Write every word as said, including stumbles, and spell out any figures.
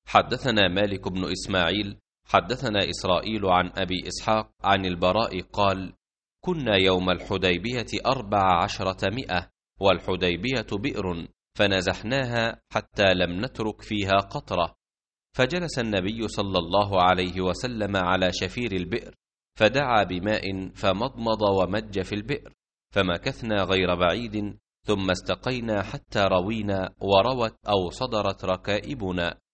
حدثنا مالك بن إسماعيل حدثنا إسرائيل عن أبي إسحاق عن البراء قال: كنا يوم الحديبية أربع عشرة مئة، والحديبية بئر، فنزحناها حتى لم نترك فيها قطرة. فجلس النبي صلى الله عليه وسلم على شفير البئر، فدعا بماء فمضمض ومج في البئر، فمكثنا غير بعيد، ثم استقينا حتى روينا، وروت أو صدرت ركائبنا.